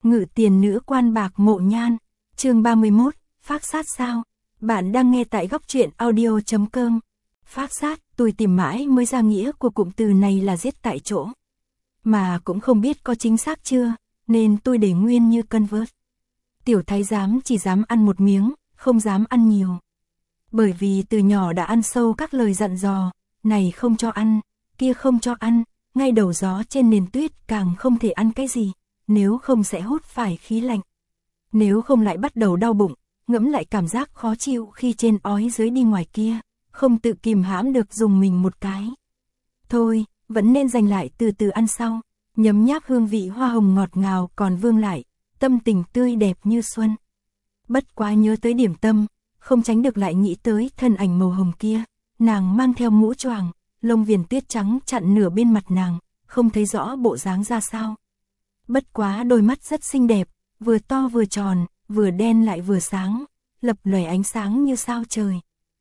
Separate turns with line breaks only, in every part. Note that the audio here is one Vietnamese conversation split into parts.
Ngự tiền nữ quan bạc mộ nhan, chương 31, phác sát sao? Bạn đang nghe tại góc truyện audio.com. Phác sát, tôi tìm mãi mới ra nghĩa của cụm từ này là giết tại chỗ. Mà cũng không biết có chính xác chưa, nên tôi để nguyên như convert. Tiểu thái giám chỉ dám ăn một miếng, không dám ăn nhiều. Bởi vì từ nhỏ đã ăn sâu các lời dặn dò, này không cho ăn, kia không cho ăn, ngay đầu gió trên nền tuyết càng không thể ăn cái gì, nếu không sẽ hút phải khí lạnh. Nếu không lại bắt đầu đau bụng, ngẫm lại cảm giác khó chịu khi trên ói dưới đi ngoài kia, không tự kìm hãm được dùng mình một cái. Thôi, vẫn nên dành lại từ từ ăn sau, nhấm nháp hương vị hoa hồng ngọt ngào còn vương lại, tâm tình tươi đẹp như xuân. Bất quá nhớ tới điểm tâm, không tránh được lại nghĩ tới thân ảnh màu hồng kia, nàng mang theo mũ choàng, lông viền tuyết trắng chặn nửa bên mặt nàng, không thấy rõ bộ dáng ra sao. Bất quá đôi mắt rất xinh đẹp, vừa to vừa tròn, vừa đen lại vừa sáng, lập lòe ánh sáng như sao trời.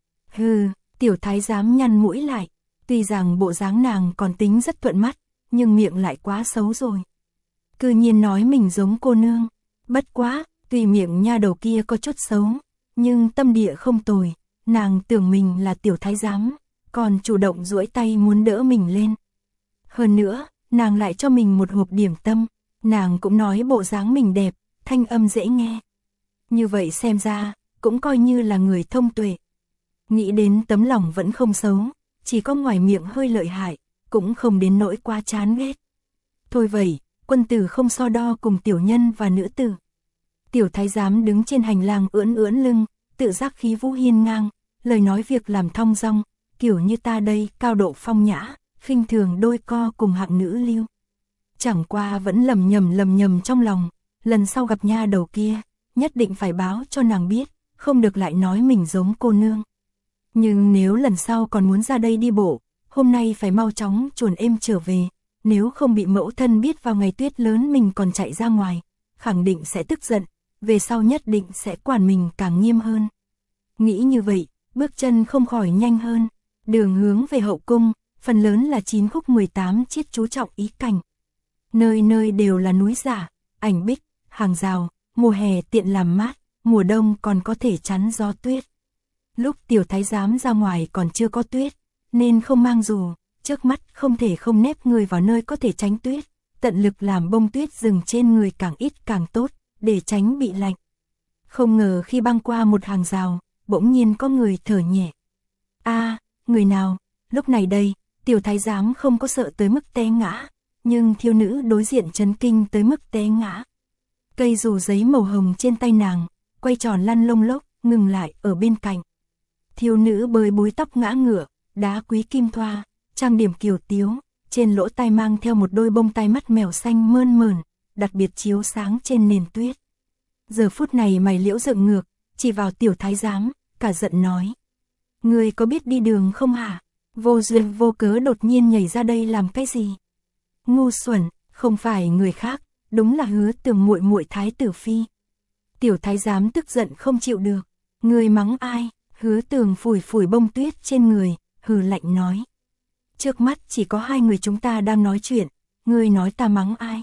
Hừ, tiểu thái giám nhăn mũi lại, tuy rằng bộ dáng nàng còn tính rất thuận mắt, nhưng miệng lại quá xấu rồi. Cư nhiên nói mình giống cô nương, bất quá, tuy miệng nha đầu kia có chút xấu, nhưng tâm địa không tồi, nàng tưởng mình là tiểu thái giám, còn chủ động duỗi tay muốn đỡ mình lên. Hơn nữa, nàng lại cho mình một hộp điểm tâm, nàng cũng nói bộ dáng mình đẹp, thanh âm dễ nghe. Như vậy xem ra, cũng coi như là người thông tuệ. Nghĩ đến tấm lòng vẫn không xấu, chỉ có ngoài miệng hơi lợi hại, cũng không đến nỗi quá chán ghét. Thôi vậy, quân tử không so đo cùng tiểu nhân và nữ tử. Tiểu thái giám đứng trên hành lang ưỡn ưỡn lưng, tự giác khí vũ hiên ngang, lời nói việc làm thong dong, kiểu như ta đây cao độ phong nhã, khinh thường đôi co cùng hạng nữ lưu. Chẳng qua vẫn lầm nhầm trong lòng, lần sau gặp nha đầu kia, nhất định phải báo cho nàng biết, không được lại nói mình giống cô nương. Nhưng nếu lần sau còn muốn ra đây đi bộ, hôm nay phải mau chóng chuồn êm trở về, nếu không bị mẫu thân biết vào ngày tuyết lớn mình còn chạy ra ngoài, khẳng định sẽ tức giận, về sau nhất định sẽ quản mình càng nghiêm hơn. Nghĩ như vậy, bước chân không khỏi nhanh hơn, đường hướng về hậu cung, phần lớn là 9 khúc 18 chiết chú trọng ý cảnh. Nơi nơi đều là núi giả, ảnh bích, hàng rào, mùa hè tiện làm mát, mùa đông còn có thể chắn gió tuyết. Lúc tiểu thái giám ra ngoài còn chưa có tuyết, nên không mang dù, trước mắt không thể không nép người vào nơi có thể tránh tuyết, tận lực làm bông tuyết dừng trên người càng ít càng tốt, để tránh bị lạnh. Không ngờ khi băng qua một hàng rào, bỗng nhiên có người thở nhẹ. A, người nào? Lúc này đây, tiểu thái giám không có sợ tới mức té ngã, nhưng thiếu nữ đối diện chấn kinh tới mức té ngã. Cây dù giấy màu hồng trên tay nàng, quay tròn lăn lông lốc, ngừng lại ở bên cạnh. Thiếu nữ bới búi tóc ngã ngửa, đá quý kim thoa, trang điểm kiều tiếu, trên lỗ tai mang theo một đôi bông tai mắt mèo xanh mơn mởn, đặc biệt chiếu sáng trên nền tuyết. Giờ phút này mày liễu dựng ngược, chỉ vào tiểu thái giám, cả giận nói. Người có biết đi đường không hả? Vô duyên vô cớ đột nhiên nhảy ra đây làm cái gì? Ngu xuẩn, không phải người khác, đúng là Hứa Tường muội muội thái tử phi. Tiểu thái giám tức giận không chịu được, người mắng ai? Hứa Tường phủi phủi bông tuyết trên người, hừ lạnh nói. Trước mắt chỉ có hai người chúng ta đang nói chuyện, ngươi nói ta mắng ai?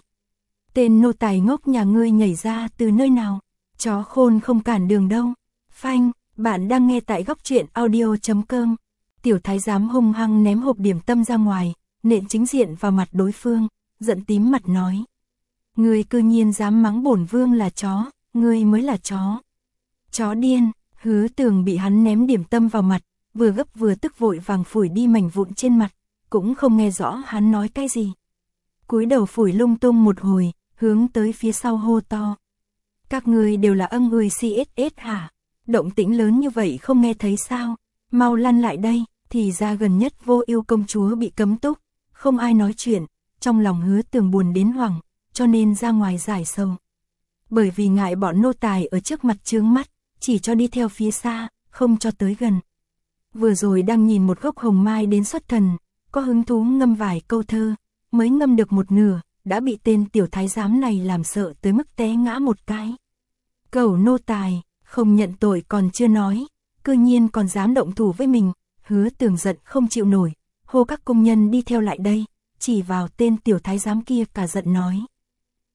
Tên nô tài ngốc nhà ngươi nhảy ra từ nơi nào? Chó khôn không cản đường đâu. Phanh, bạn đang nghe tại góc truyện audio.com. Tiểu thái giám hung hăng ném hộp điểm tâm ra ngoài, nện chính diện vào mặt đối phương, giận tím mặt nói. Ngươi cư nhiên dám mắng bổn vương là chó, ngươi mới là chó. Chó điên. Hứa Tường bị hắn ném điểm tâm vào mặt, vừa gấp vừa tức vội vàng phủi đi mảnh vụn trên mặt, cũng không nghe rõ hắn nói cái gì. Cúi đầu phủi lung tung một hồi, hướng tới phía sau hô to. Các ngươi đều là âng ươi CSS hả? Động tĩnh lớn như vậy không nghe thấy sao? Mau lăn lại đây, thì ra gần nhất Vô Ưu công chúa bị cấm túc, không ai nói chuyện, trong lòng Hứa Tường buồn đến hoảng, cho nên ra ngoài giải sầu. Bởi vì ngại bọn nô tài ở trước mặt chướng mắt, chỉ cho đi theo phía xa, không cho tới gần. Vừa rồi đang nhìn một gốc hồng mai đến xuất thần, có hứng thú ngâm vài câu thơ, mới ngâm được một nửa, đã bị tên tiểu thái giám này làm sợ tới mức té ngã một cái. Cẩu nô tài, không nhận tội còn chưa nói, cư nhiên còn dám động thủ với mình. Hứa Tường giận không chịu nổi, hô các công nhân đi theo lại đây, chỉ vào tên tiểu thái giám kia cả giận nói.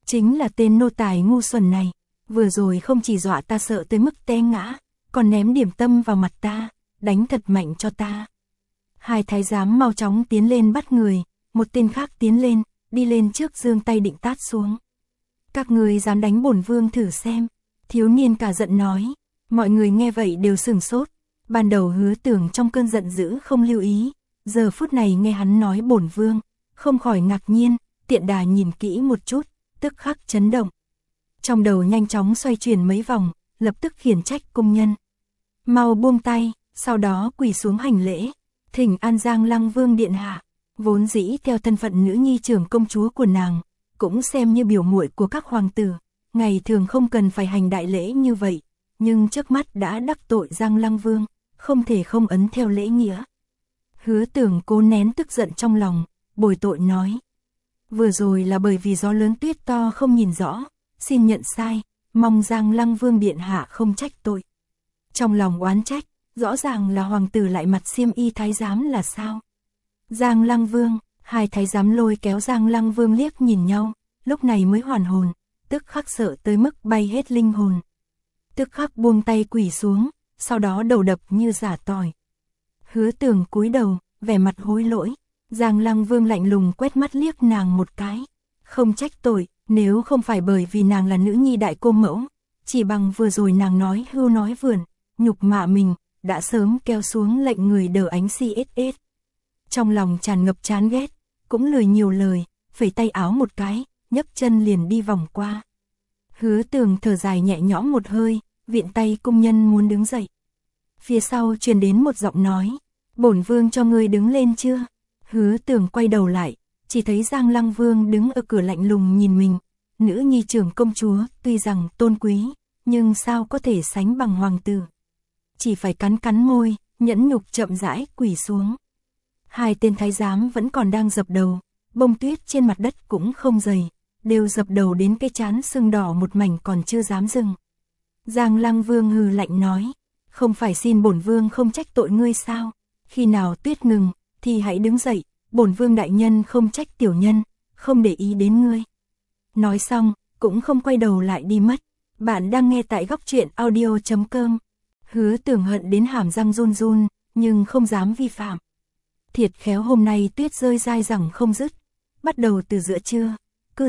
Chính là tên nô tài ngu xuẩn này, vừa rồi không chỉ dọa ta sợ tới mức té ngã, còn ném điểm tâm vào mặt ta, đánh thật mạnh cho ta. Hai thái giám mau chóng tiến lên bắt người, một tên khác tiến lên, đi lên trước giương tay định tát xuống. Các người dám đánh bổn vương thử xem, thiếu niên cả giận nói. Mọi người nghe vậy đều sửng sốt, ban đầu Hứa Tưởng trong cơn giận dữ không lưu ý, giờ phút này nghe hắn nói bổn vương, không khỏi ngạc nhiên, tiện đà nhìn kỹ một chút, tức khắc chấn động. Trong đầu nhanh chóng xoay chuyển mấy vòng, lập tức khiển trách cung nhân. Mau buông tay, sau đó quỳ xuống hành lễ, thỉnh an Giang Lăng Vương điện hạ, vốn dĩ theo thân phận nữ nhi trưởng công chúa của nàng, cũng xem như biểu muội của các hoàng tử, ngày thường không cần phải hành đại lễ như vậy, nhưng trước mắt đã đắc tội Giang Lăng Vương, không thể không ấn theo lễ nghĩa. Hứa Tưởng cố nén tức giận trong lòng, bồi tội nói. Vừa rồi là bởi vì gió lớn tuyết to không nhìn rõ, xin nhận sai, mong Giang Lăng Vương điện hạ không trách tội. Trong lòng oán trách, rõ ràng là hoàng tử lại mặt xiêm y thái giám là sao? Giang Lăng Vương, hai thái giám lôi kéo Giang Lăng Vương liếc nhìn nhau, lúc này mới hoàn hồn, tức khắc sợ tới mức bay hết linh hồn. Tức khắc buông tay quỳ xuống, sau đó đầu đập như giả tỏi. Hứa Tưởng cúi đầu, vẻ mặt hối lỗi, Giang Lăng Vương lạnh lùng quét mắt liếc nàng một cái, không trách tội, nếu không phải bởi vì nàng là nữ nhi đại cô mẫu, chỉ bằng vừa rồi nàng nói hưu nói vượn, nhục mạ mình, đã sớm kéo xuống lệnh người đờ ánh CSS. Trong lòng tràn ngập chán ghét, cũng lười nhiều lời, phẩy tay áo một cái, nhấc chân liền đi vòng qua. Hứa Tưởng thở dài nhẹ nhõm một hơi, viện tay cung nhân muốn đứng dậy. Phía sau truyền đến một giọng nói, bổn vương cho ngươi đứng lên chưa? Hứa Tưởng quay đầu lại, chỉ thấy Giang Lăng Vương đứng ở cửa lạnh lùng nhìn mình. Nữ nhi trưởng công chúa tuy rằng tôn quý, nhưng sao có thể sánh bằng hoàng tử. Chỉ phải cắn cắn môi, nhẫn nhục chậm rãi quỳ xuống. Hai tên thái giám vẫn còn đang dập đầu, bông tuyết trên mặt đất cũng không dày, đều dập đầu đến cái trán sưng đỏ một mảnh còn chưa dám dừng. Giang Lăng Vương hừ lạnh nói, không phải xin bổn vương không trách tội ngươi sao? Khi nào tuyết ngừng, thì hãy đứng dậy, bổn vương đại nhân không trách tiểu nhân, không để ý đến ngươi. Nói xong, cũng không quay đầu lại đi mất. Bạn đang nghe tại góc truyện audio.com. Hứa Tưởng hận đến hàm răng run run, nhưng không dám vi phạm. Thiệt khéo hôm nay tuyết rơi dai dẳng không dứt, bắt đầu từ giữa trưa, cứ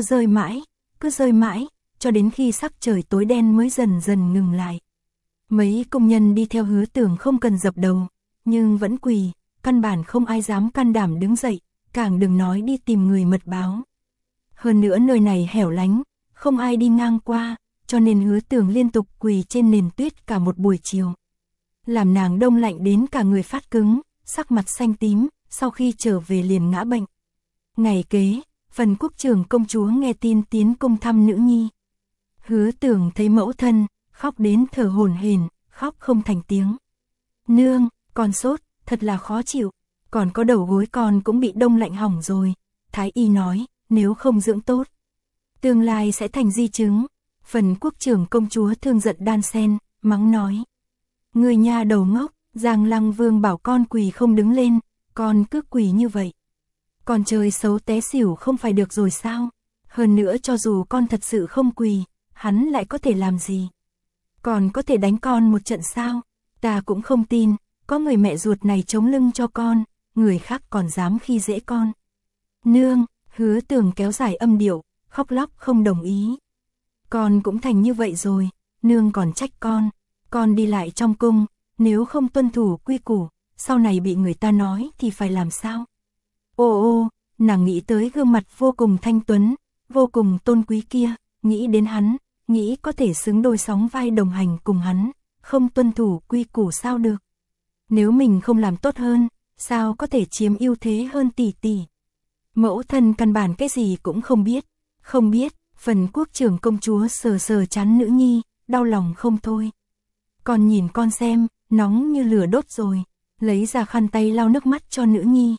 rơi mãi, cho đến khi sắc trời tối đen mới dần dần ngừng lại. Mấy công nhân đi theo Hứa Tưởng không cần dập đầu, nhưng vẫn quỳ, căn bản không ai dám can đảm đứng dậy, càng đừng nói đi tìm người mật báo. Hơn nữa nơi này hẻo lánh, không ai đi ngang qua, cho nên Hứa Tưởng liên tục quỳ trên nền tuyết cả một buổi chiều. Làm nàng đông lạnh đến cả người phát cứng, sắc mặt xanh tím, sau khi trở về liền ngã bệnh. Ngày kế, Phần Quốc trưởng công chúa nghe tin tiến cung thăm nữ nhi. Hứa Tưởng thấy mẫu thân, khóc đến thở hổn hển, khóc không thành tiếng. Nương, con sốt, thật là khó chịu, còn có đầu gối con cũng bị đông lạnh hỏng rồi. Thái y nói, nếu không dưỡng tốt, tương lai sẽ thành di chứng. Phần Quốc trưởng công chúa thương giận đan sen, mắng nói. Người nhà đầu ngốc, Giang Lăng Vương bảo con quỳ không đứng lên, con cứ quỳ như vậy. Con chơi xấu té xỉu không phải được rồi sao? Hơn nữa cho dù con thật sự không quỳ, hắn lại có thể làm gì? Còn có thể đánh con một trận sao? Ta cũng không tin, có người mẹ ruột này chống lưng cho con, người khác còn dám khi dễ con. Nương, Hứa Tưởng kéo dài âm điệu, khóc lóc không đồng ý. Con cũng thành như vậy rồi, nương còn trách con đi lại trong cung, nếu không tuân thủ quy củ, sau này bị người ta nói thì phải làm sao? Ô, nàng nghĩ tới gương mặt vô cùng thanh tuấn, vô cùng tôn quý kia, nghĩ đến hắn, nghĩ có thể xứng đôi sóng vai đồng hành cùng hắn, không tuân thủ quy củ sao được. Nếu mình không làm tốt hơn, sao có thể chiếm ưu thế hơn tỷ tỷ. Mẫu thân căn bản cái gì cũng không biết. Phần Quốc trưởng công chúa sờ sờ trán nữ nhi, đau lòng không thôi. Con nhìn con xem, nóng như lửa đốt rồi, lấy ra khăn tay lau nước mắt cho nữ nhi.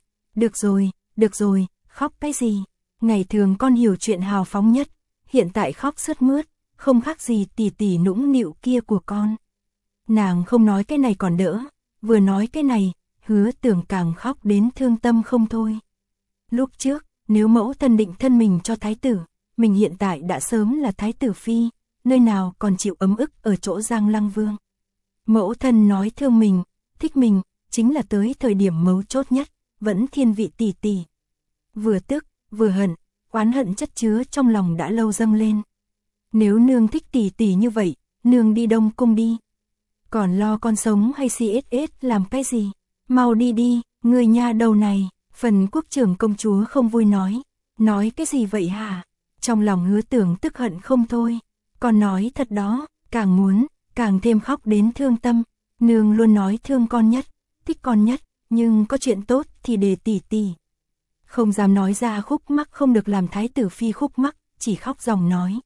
Được rồi, khóc cái gì? Ngày thường con hiểu chuyện hào phóng nhất, hiện tại khóc sướt mướt, không khác gì tỷ tỷ nũng nịu kia của con. Nàng không nói cái này còn đỡ, vừa nói cái này, Hứa Tưởng càng khóc đến thương tâm không thôi. Lúc trước, nếu mẫu thân định thân mình cho thái tử, mình hiện tại đã sớm là thái tử phi, nơi nào còn chịu ấm ức ở chỗ Giang Lăng Vương. Mẫu thân nói thương mình, thích mình, chính là tới thời điểm mấu chốt nhất, vẫn thiên vị tỷ tỷ. Vừa tức, vừa hận, oán hận chất chứa trong lòng đã lâu dâng lên. Nếu nương thích tỷ tỷ như vậy, nương đi Đông Cung đi. Còn lo con sống hay CSS làm cái gì? Mau đi đi, người nha đầu này. Phần quốc trưởng công chúa không vui nói cái gì vậy hả? Trong lòng Hứa Tưởng tức hận không thôi. Con nói thật đó, càng muốn, càng thêm khóc đến thương tâm. Nương luôn nói thương con nhất, thích con nhất, nhưng có chuyện tốt thì để tỷ tỷ. Không dám nói ra khúc mắc không được làm thái tử phi khúc mắc, chỉ khóc dòng nói.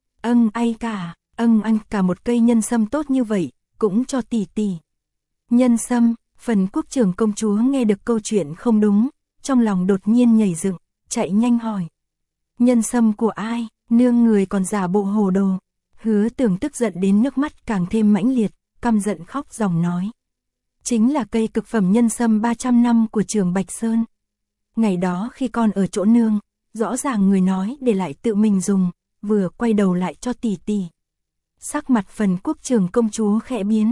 Anh cả một cây nhân sâm tốt như vậy, cũng cho tỷ tỷ. Nhân sâm, phần quốc trưởng công chúa nghe được câu chuyện không đúng, trong lòng đột nhiên nhảy dựng, chạy nhanh hỏi. Nhân sâm của ai, nương người còn giả bộ hồ đồ. Hứa Tưởng tức giận đến nước mắt càng thêm mãnh liệt, căm giận khóc dòng nói. Chính là cây cực phẩm nhân sâm 300 năm của Trường Bạch Sơn. Ngày đó khi con ở chỗ nương, rõ ràng người nói để lại tự mình dùng, vừa quay đầu lại cho tỷ tỷ. Sắc mặt phần quốc trưởng công chúa khẽ biến.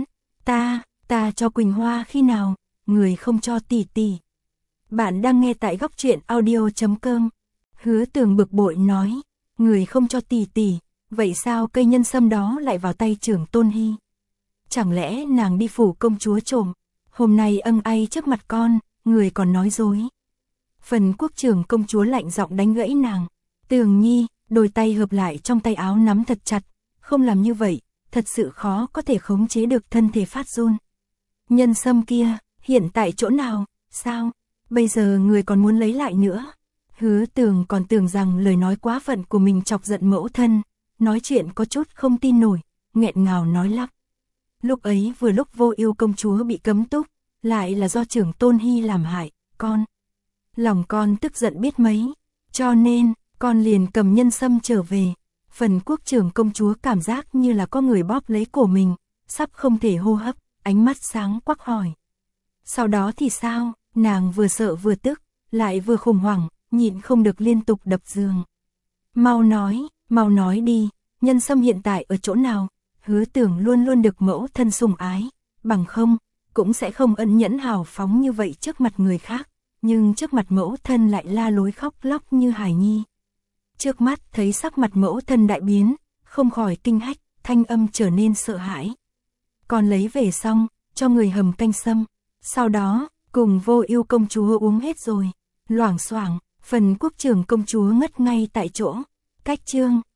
Ta cho Quỳnh Hoa khi nào, người không cho tỷ tỷ. Bạn đang nghe tại góc truyện audio.com. Hứa Tưởng bực bội nói, người không cho tỷ tỷ, vậy sao cây nhân sâm đó lại vào tay trưởng Tôn Hy? Chẳng lẽ nàng đi phủ công chúa trộm, hôm nay ai trước mặt con, người còn nói dối. Phần quốc trưởng công chúa lạnh giọng đánh gãy nàng. Tường Nhi, đôi tay hợp lại trong tay áo nắm thật chặt, không làm như vậy, thật sự khó có thể khống chế được thân thể phát run. Nhân sâm kia, hiện tại chỗ nào, sao, bây giờ người còn muốn lấy lại nữa? Hứa Tưởng còn tưởng rằng lời nói quá phận của mình chọc giận mẫu thân, nói chuyện có chút không tin nổi, nghẹn ngào nói lắp. Lúc ấy vừa lúc Vô Ưu công chúa bị cấm túc, lại là do trưởng Tôn Hy làm hại, lòng con tức giận biết mấy, cho nên, con liền cầm nhân sâm trở về. Phần quốc trưởng công chúa cảm giác như là có người bóp lấy cổ mình, sắp không thể hô hấp, ánh mắt sáng quắc hỏi. Sau đó thì sao, nàng vừa sợ vừa tức, lại vừa khủng hoảng, nhịn không được liên tục đập giường. Mau nói đi, nhân sâm hiện tại ở chỗ nào? Hứa Tưởng luôn luôn được mẫu thân sủng ái, bằng không, cũng sẽ không ẩn nhẫn hào phóng như vậy trước mặt người khác, nhưng trước mặt mẫu thân lại la lối khóc lóc như hài nhi. Trước mắt thấy sắc mặt mẫu thân đại biến, không khỏi kinh hách, thanh âm trở nên sợ hãi. Còn lấy về xong, cho người hầm canh sâm, sau đó, cùng Vô Ưu công chúa uống hết rồi. Loảng xoảng, phần quốc trưởng công chúa ngất ngay tại chỗ. Cách chương